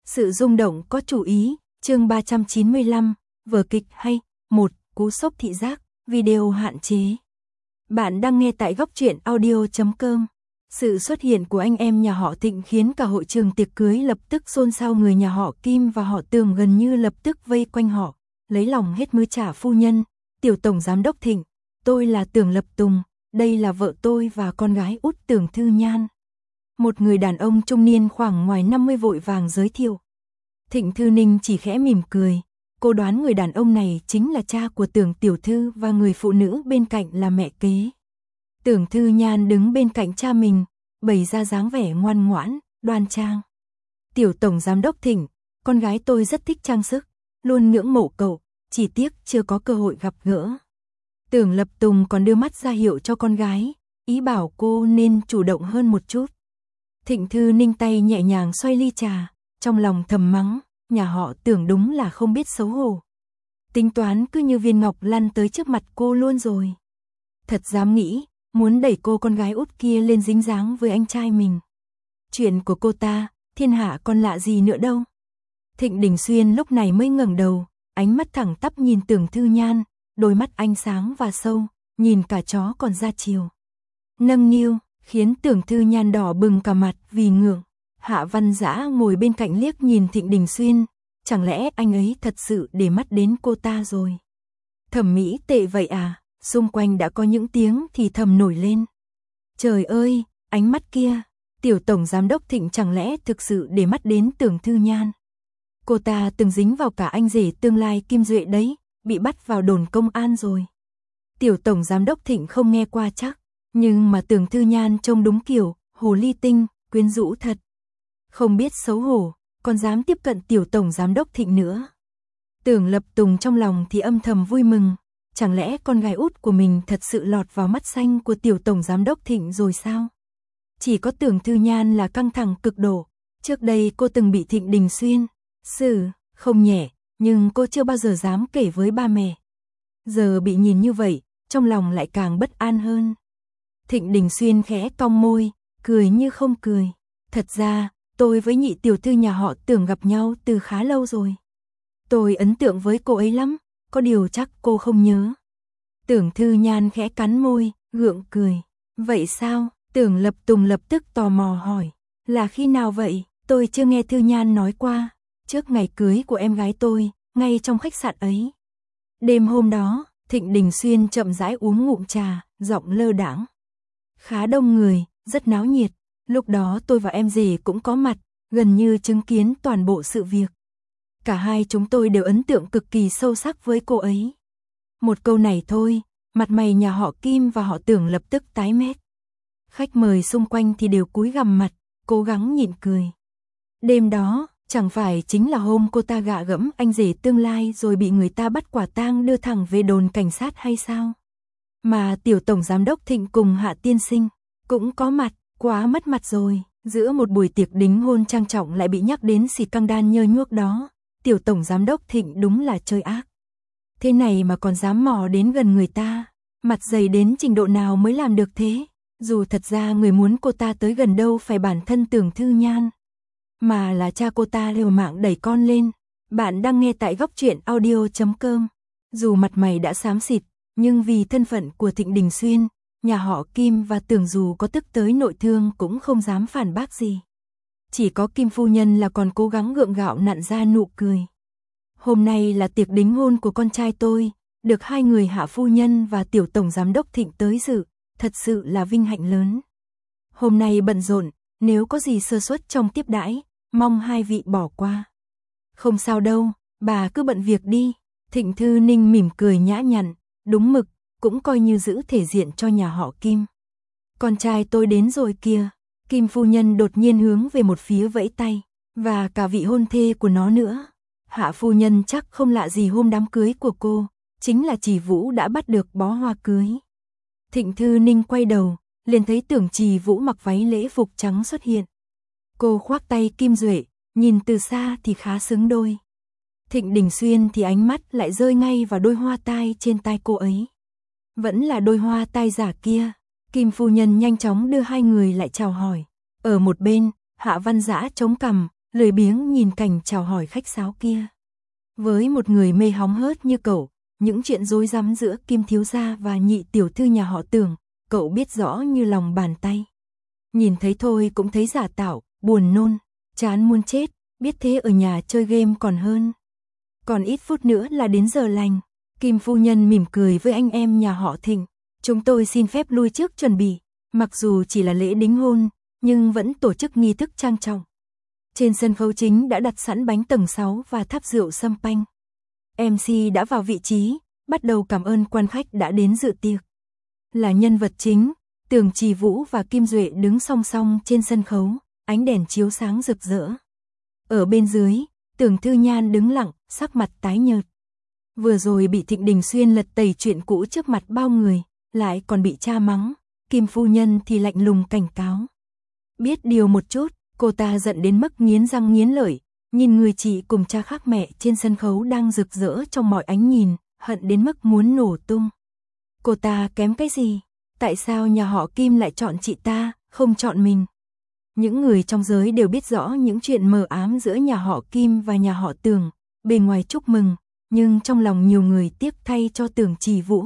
Sự rung động có chủ ý, chương 395, vở kịch hay, 1, cú sốc thị giác, video hạn chế. Bạn đang nghe tại góc truyện audio.com. Sự xuất hiện của anh em nhà họ Thịnh khiến cả hội trường tiệc cưới lập tức xôn xao, người nhà họ Kim và họ Tường gần như lập tức vây quanh họ, lấy lòng hết mưa trả phu nhân, tiểu tổng giám đốc Thịnh, tôi là Tưởng Lập Tùng, đây là vợ tôi và con gái út Tưởng Thư Nhan. Một người đàn ông trung niên khoảng ngoài 50 vội vàng giới thiệu. Thịnh Thư Ninh chỉ khẽ mỉm cười, cô đoán người đàn ông này chính là cha của Tưởng tiểu thư và người phụ nữ bên cạnh là mẹ kế. Tưởng Thư Nhan đứng bên cạnh cha mình, bày ra dáng vẻ ngoan ngoãn, đoan trang. Tiểu tổng giám đốc Thịnh, con gái tôi rất thích trang sức, luôn ngưỡng mộ cậu, chỉ tiếc chưa có cơ hội gặp gỡ. Tưởng Lập Tùng còn đưa mắt ra hiệu cho con gái, ý bảo cô nên chủ động hơn một chút. Thịnh Thư Ninh tay nhẹ nhàng xoay ly trà, trong lòng thầm mắng, nhà họ Tưởng đúng là không biết xấu hổ. Tính toán cứ như viên ngọc lăn tới trước mặt cô luôn rồi. Thật dám nghĩ, muốn đẩy cô con gái út kia lên dính dáng với anh trai mình. Chuyện của cô ta, thiên hạ còn lạ gì nữa đâu. Thịnh Đình Xuyên lúc này mới ngẩng đầu, ánh mắt thẳng tắp nhìn Tưởng Thư Nhan, đôi mắt ánh sáng và sâu, nhìn cả chó còn ra chiều. Nâng niu, khiến Tưởng Thư Nhan đỏ bừng cả mặt vì ngượng. Hạ Văn Dã ngồi bên cạnh liếc nhìn Thịnh Đình Xuyên, chẳng lẽ anh ấy thật sự để mắt đến cô ta rồi? Thẩm mỹ tệ vậy à? Xung quanh đã có những tiếng thì thầm nổi lên. Trời ơi, ánh mắt kia, tiểu tổng giám đốc Thịnh chẳng lẽ thực sự để mắt đến Tưởng Thư Nhan? Cô ta từng dính vào cả anh rể tương lai Kim Duệ đấy, bị bắt vào đồn công an rồi. Tiểu tổng giám đốc Thịnh không nghe qua chắc, nhưng mà Tưởng Thư Nhan trông đúng kiểu hồ ly tinh, quyến rũ thật. Không biết xấu hổ, còn dám tiếp cận tiểu tổng giám đốc Thịnh nữa. Tưởng Lập Tùng trong lòng thì âm thầm vui mừng, chẳng lẽ con gái út của mình thật sự lọt vào mắt xanh của tiểu tổng giám đốc Thịnh rồi sao? Chỉ có Tưởng Thư Nhan là căng thẳng cực độ, trước đây cô từng bị Thịnh Đình Xuyên xử không nhẹ, nhưng cô chưa bao giờ dám kể với ba mẹ. Giờ bị nhìn như vậy, trong lòng lại càng bất an hơn. Thịnh Đình Xuyên khẽ cong môi, cười như không cười. Thật ra, tôi với nhị tiểu thư nhà họ Tưởng gặp nhau từ khá lâu rồi. Tôi ấn tượng với cô ấy lắm, có điều chắc cô không nhớ. Tưởng Thư Nhan khẽ cắn môi, gượng cười. Vậy sao? Tưởng Lập Tùng lập tức tò mò hỏi. Là khi nào vậy? Tôi chưa nghe Thư Nhan nói qua. Trước ngày cưới của em gái tôi, ngay trong khách sạn ấy. Đêm hôm đó, Thịnh Đình Xuyên chậm rãi uống ngụm trà, giọng lơ đãng. Khá đông người, rất náo nhiệt. Lúc đó tôi và em rể cũng có mặt, gần như chứng kiến toàn bộ sự việc. Cả hai chúng tôi đều ấn tượng cực kỳ sâu sắc với cô ấy. Một câu này thôi, mặt mày nhà họ Kim và họ Tưởng lập tức tái mét. Khách mời xung quanh thì đều cúi gằm mặt, cố gắng nhịn cười. Đêm đó, chẳng phải chính là hôm cô ta gạ gẫm anh rể tương lai rồi bị người ta bắt quả tang đưa thẳng về đồn cảnh sát hay sao? Mà tiểu tổng giám đốc Thịnh cùng Hạ tiên sinh cũng có mặt, quá mất mặt rồi. Giữa một buổi tiệc đính hôn trang trọng lại bị nhắc đến xì căng đan nhơ nhuốc đó, tiểu tổng giám đốc Thịnh đúng là chơi ác. Thế này mà còn dám mò đến gần người ta, mặt dày đến trình độ nào mới làm được thế? Dù thật ra người muốn cô ta tới gần đâu phải bản thân Tưởng Thư Nhan, mà là cha cô ta liều mạng đẩy con lên. Bạn đang nghe tại góc truyện audio.com. Dù mặt mày đã xám xịt, nhưng vì thân phận của Thịnh Đình Xuyên, nhà họ Kim và Tưởng dù có tức tới nội thương cũng không dám phản bác gì. Chỉ có Kim phu nhân là còn cố gắng gượng gạo nặn ra nụ cười. Hôm nay là tiệc đính hôn của con trai tôi, được hai người Hạ phu nhân và tiểu tổng giám đốc Thịnh tới dự, thật sự là vinh hạnh lớn. Hôm nay bận rộn, nếu có gì sơ suất trong tiếp đãi, mong hai vị bỏ qua. Không sao đâu, bà cứ bận việc đi. Thịnh Thư Ninh mỉm cười nhã nhặn, đúng mực, cũng coi như giữ thể diện cho nhà họ Kim. Con trai tôi đến rồi kìa. Kim phu nhân đột nhiên hướng về một phía vẫy tay, và cả vị hôn thê của nó nữa. Hạ phu nhân chắc không lạ gì hôm đám cưới của cô, chính là Trì Vũ đã bắt được bó hoa cưới. Thịnh Thư Ninh quay đầu, liền thấy Tưởng Trì Vũ mặc váy lễ phục trắng xuất hiện. Cô khoác tay Kim Duệ, nhìn từ xa thì khá xứng đôi. Thịnh Đình Xuyên thì ánh mắt lại rơi ngay vào đôi hoa tai trên tai cô ấy. Vẫn là đôi hoa tai giả kia. Kim phu nhân nhanh chóng đưa hai người lại chào hỏi. Ở một bên, Hạ Văn Dã chống cằm, lười biếng nhìn cảnh chào hỏi khách sáo kia. Với một người mê hóng hớt như cậu, những chuyện rối rắm giữa Kim thiếu gia và nhị tiểu thư nhà họ Tưởng, cậu biết rõ như lòng bàn tay. Nhìn thấy thôi cũng thấy giả tạo, buồn nôn, chán muốn chết, biết thế ở nhà chơi game còn hơn. Còn ít phút nữa là đến giờ lành, Kim phu nhân mỉm cười với anh em nhà họ Thịnh. Chúng tôi xin phép lui trước chuẩn bị, mặc dù chỉ là lễ đính hôn, nhưng vẫn tổ chức nghi thức trang trọng. Trên sân khấu chính đã đặt sẵn bánh tầng 6 và tháp rượu sâm panh. MC đã vào vị trí, bắt đầu cảm ơn quan khách đã đến dự tiệc. Là nhân vật chính, Tưởng Trì Vũ và Kim Duệ đứng song song trên sân khấu, ánh đèn chiếu sáng rực rỡ. Ở bên dưới, Tưởng Thư Nhan đứng lặng, sắc mặt tái nhợt. Vừa rồi bị Thịnh Đình Xuyên lật tẩy chuyện cũ trước mặt bao người, lại còn bị cha mắng, Kim phu nhân thì lạnh lùng cảnh cáo. Biết điều một chút, cô ta giận đến mức nghiến răng nghiến lợi, nhìn người chị cùng cha khác mẹ trên sân khấu đang rực rỡ trong mọi ánh nhìn, hận đến mức muốn nổ tung. Cô ta kém cái gì? Tại sao nhà họ Kim lại chọn chị ta, không chọn mình? Những người trong giới đều biết rõ những chuyện mờ ám giữa nhà họ Kim và nhà họ Tưởng, bề ngoài chúc mừng, nhưng trong lòng nhiều người tiếc thay cho Tưởng Trì Vũ.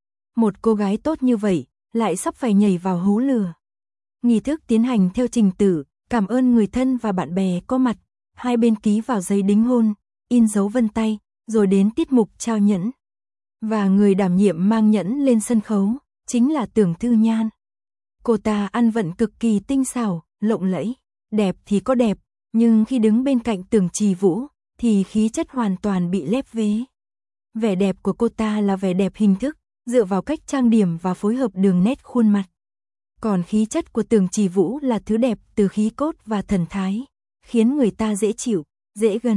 Một cô gái tốt như vậy, lại sắp phải nhảy vào hố lửa. Nghi thức tiến hành theo trình tự, cảm ơn người thân và bạn bè có mặt, hai bên ký vào giấy đính hôn, in dấu vân tay, rồi đến tiết mục trao nhẫn. Và người đảm nhiệm mang nhẫn lên sân khấu, chính là Tưởng Thư Nhan. Cô ta ăn vận cực kỳ tinh xảo, lộng lẫy, đẹp thì có đẹp, nhưng khi đứng bên cạnh Tưởng Trì Vũ, thì khí chất hoàn toàn bị lép vế. Vẻ đẹp của cô ta là vẻ đẹp hình thức, dựa vào cách trang điểm và phối hợp đường nét khuôn mặt. Còn khí chất của Tưởng Trì Vũ là thứ đẹp từ khí cốt và thần thái, khiến người ta dễ chịu, dễ gần.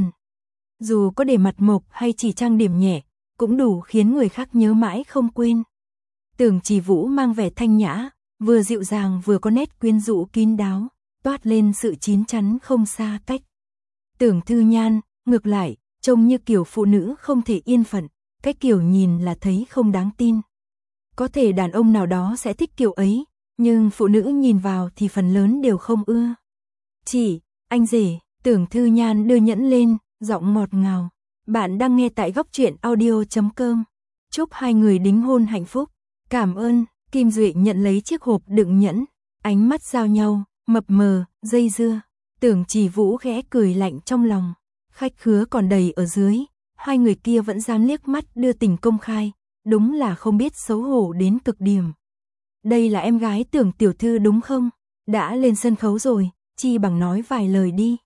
Dù có để mặt mộc hay chỉ trang điểm nhẹ, cũng đủ khiến người khác nhớ mãi không quên. Tưởng Trì Vũ mang vẻ thanh nhã, vừa dịu dàng vừa có nét quyến rũ kín đáo, toát lên sự chín chắn không xa cách. Tưởng Thư Nhan, ngược lại, trông như kiểu phụ nữ không thể yên phận, cái kiểu nhìn là thấy không đáng tin. Có thể đàn ông nào đó sẽ thích kiểu ấy, nhưng phụ nữ nhìn vào thì phần lớn đều không ưa. Chị, anh rể, Tưởng Thư Nhan đưa nhẫn lên, giọng ngọt ngào. Bạn đang nghe tại góc truyện audio.com. Chúc hai người đính hôn hạnh phúc. Cảm ơn. Kim Duệ nhận lấy chiếc hộp đựng nhẫn, ánh mắt giao nhau, mập mờ, dây dưa. Tưởng Trì Vũ khẽ cười lạnh trong lòng. Khách khứa còn đầy ở dưới, hai người kia vẫn dám liếc mắt đưa tình công khai, đúng là không biết xấu hổ đến cực điểm. Đây là em gái Tưởng tiểu thư đúng không? Đã lên sân khấu rồi, chi bằng nói vài lời đi.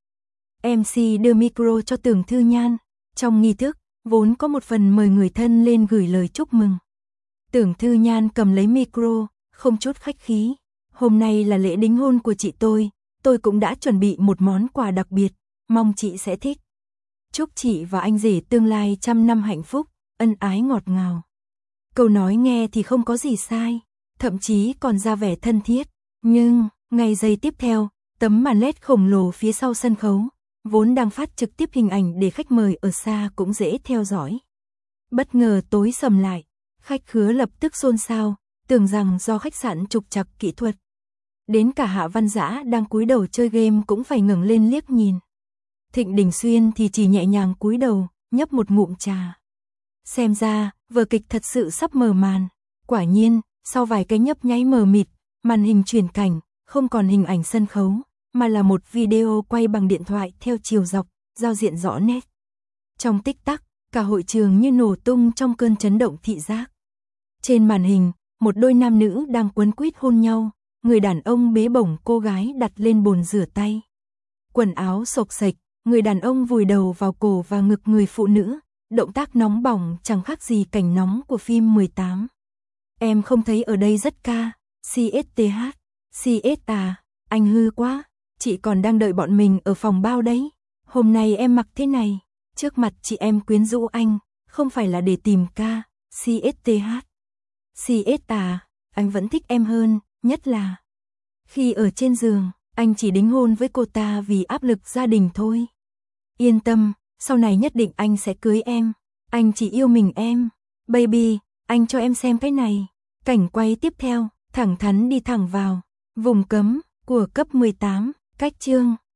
MC đưa micro cho Tưởng Thư Nhan. Trong nghi thức, vốn có một phần mời người thân lên gửi lời chúc mừng. Tưởng Thư Nhan cầm lấy micro, không chút khách khí. Hôm nay là lễ đính hôn của chị tôi cũng đã chuẩn bị một món quà đặc biệt, mong chị sẽ thích. Chúc chị và anh rể tương lai trăm năm hạnh phúc, ân ái ngọt ngào. Câu nói nghe thì không có gì sai, thậm chí còn ra vẻ thân thiết. Nhưng, ngay giây tiếp theo, tấm màn LED khổng lồ phía sau sân khấu, vốn đang phát trực tiếp hình ảnh để khách mời ở xa cũng dễ theo dõi. Bất ngờ tối sầm lại, khách khứa lập tức xôn xao, tưởng rằng do khách sạn trục trặc kỹ thuật. Đến cả Hạ Văn Dã đang cúi đầu chơi game cũng phải ngẩng lên liếc nhìn. Thịnh Đình Xuyên thì chỉ nhẹ nhàng cúi đầu, nhấp một ngụm trà. Xem ra, vở kịch thật sự sắp mở màn. Quả nhiên, sau vài cái nhấp nháy mờ mịt, màn hình chuyển cảnh, không còn hình ảnh sân khấu, mà là một video quay bằng điện thoại theo chiều dọc, giao diện rõ nét. Trong tích tắc, cả hội trường như nổ tung trong cơn chấn động thị giác. Trên màn hình, một đôi nam nữ đang quấn quýt hôn nhau, người đàn ông bế bổng cô gái đặt lên bồn rửa tay. Quần áo xộc xệch, người đàn ông vùi đầu vào cổ và ngực người phụ nữ, động tác nóng bỏng chẳng khác gì cảnh nóng của phim 18. Em không thấy ở đây rất ca, CSTH, CS à, anh hư quá, chị còn đang đợi bọn mình ở phòng bao đấy. Hôm nay em mặc thế này, trước mặt chị em quyến rũ anh, không phải là để tìm ca, CSTH. CS à, anh vẫn thích em hơn, nhất là khi ở trên giường, anh chỉ đính hôn với cô ta vì áp lực gia đình thôi. Yên tâm, sau này nhất định anh sẽ cưới em, anh chỉ yêu mình em. Baby, anh cho em xem cái này. Cảnh quay tiếp theo, thẳng thắn đi thẳng vào vùng cấm của cấp 18, cách chương